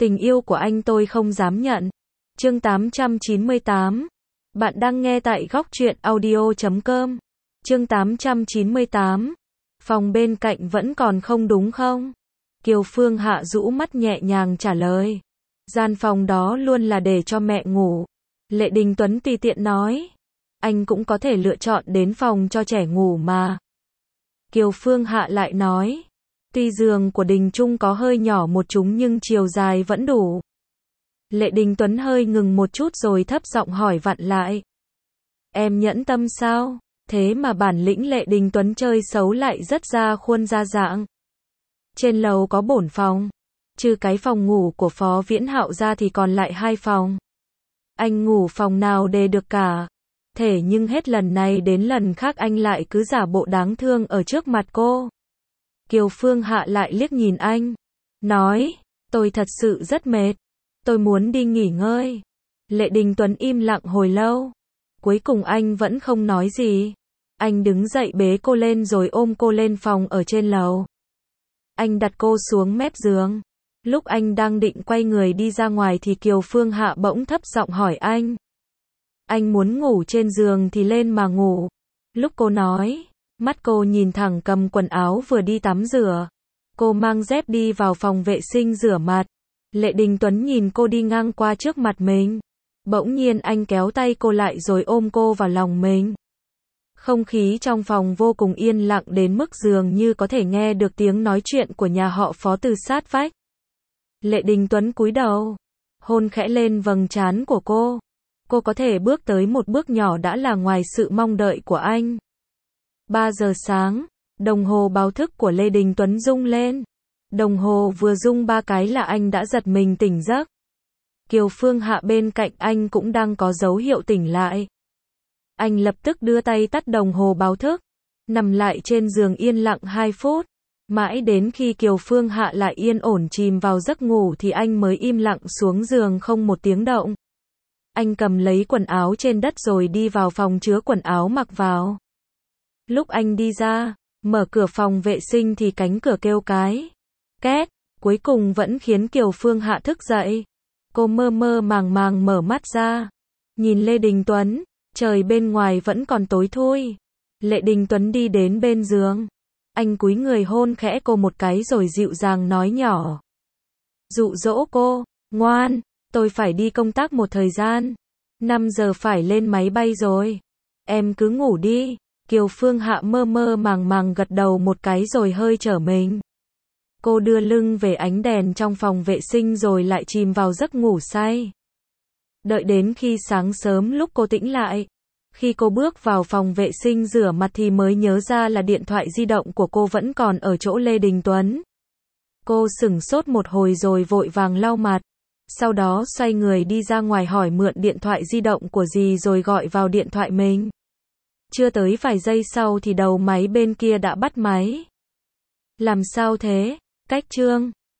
Tình yêu của anh tôi không dám nhận. Chương 898. Bạn đang nghe tại góc truyện audio.com. Chương 898. Phòng bên cạnh vẫn còn không đúng không? Kiều Phương Hạ rũ mắt nhẹ nhàng trả lời. Gian phòng đó luôn là để cho mẹ ngủ. Lệ Đình Tuấn tùy tiện nói. Anh cũng có thể lựa chọn đến phòng cho trẻ ngủ mà. Kiều Phương Hạ lại nói. Tuy giường của Đình Trung có hơi nhỏ một chút nhưng chiều dài vẫn đủ. Lệ Đình Tuấn hơi ngừng một chút rồi thấp giọng hỏi vặn lại. Em nhẫn tâm sao? Thế mà bản lĩnh Lệ Đình Tuấn chơi xấu lại rất ra khuôn ra dạng. Trên lầu có bổn phòng. Trừ cái phòng ngủ của Phó Viễn Hạo ra thì còn lại 2 phòng. Anh ngủ phòng nào đề được cả. Thế nhưng hết lần này đến lần khác anh lại cứ giả bộ đáng thương ở trước mặt cô. Kiều Phương Hạ lại liếc nhìn anh. Nói, tôi thật sự rất mệt. Tôi muốn đi nghỉ ngơi. Lệ Đình Tuấn im lặng hồi lâu. Cuối cùng anh vẫn không nói gì. Anh đứng dậy bế cô lên rồi ôm cô lên phòng ở trên lầu. Anh đặt cô xuống mép giường. Lúc anh đang định quay người đi ra ngoài thì Kiều Phương Hạ bỗng thấp giọng hỏi anh. Anh muốn ngủ trên giường thì lên mà ngủ. Lúc cô nói, mắt cô nhìn thẳng cầm quần áo vừa đi tắm rửa. Cô mang dép đi vào phòng vệ sinh rửa mặt. Lệ Đình Tuấn nhìn cô đi ngang qua trước mặt mình. Bỗng nhiên anh kéo tay cô lại rồi ôm cô vào lòng mình. Không khí trong phòng vô cùng yên lặng đến mức dường như có thể nghe được tiếng nói chuyện của nhà họ Phó từ sát vách. Lệ Đình Tuấn cúi đầu, hôn khẽ lên vầng trán của cô. Cô có thể bước tới một bước nhỏ đã là ngoài sự mong đợi của anh. 3 giờ sáng, đồng hồ báo thức của Lệ Đình Tuấn rung lên. Đồng hồ vừa rung 3 cái là anh đã giật mình tỉnh giấc. Kiều Phương Hạ bên cạnh anh cũng đang có dấu hiệu tỉnh lại. Anh lập tức đưa tay tắt đồng hồ báo thức, nằm lại trên giường yên lặng 2 phút. Mãi đến khi Kiều Phương Hạ lại yên ổn chìm vào giấc ngủ thì anh mới im lặng xuống giường không một tiếng động. Anh cầm lấy quần áo trên đất rồi đi vào phòng chứa quần áo mặc vào. Lúc anh đi ra, mở cửa phòng vệ sinh thì cánh cửa kêu cái két, cuối cùng vẫn khiến Kiều Phương Hạ thức dậy. Cô mơ mơ màng màng mở mắt ra, nhìn Lệ Đình Tuấn, trời bên ngoài vẫn còn tối thui. Lệ Đình Tuấn đi đến bên giường. Anh cúi người hôn khẽ cô một cái rồi dịu dàng nói nhỏ. Dụ dỗ cô, ngoan, tôi phải đi công tác một thời gian. 5 giờ phải lên máy bay rồi. Em cứ ngủ đi. Kiều Phương Hạ mơ mơ màng màng gật đầu một cái rồi hơi trở mình. Cô đưa lưng về ánh đèn trong phòng vệ sinh rồi lại chìm vào giấc ngủ say. Đợi đến khi sáng sớm lúc cô tỉnh lại. Khi cô bước vào phòng vệ sinh rửa mặt thì mới nhớ ra là điện thoại di động của cô vẫn còn ở chỗ Lệ Đình Tuấn. Cô sửng sốt một hồi rồi vội vàng lau mặt. Sau đó xoay người đi ra ngoài hỏi mượn điện thoại di động của dì rồi gọi vào điện thoại mình. Chưa tới vài giây sau thì đầu máy bên kia đã bắt máy. Làm sao thế? Cách Trương,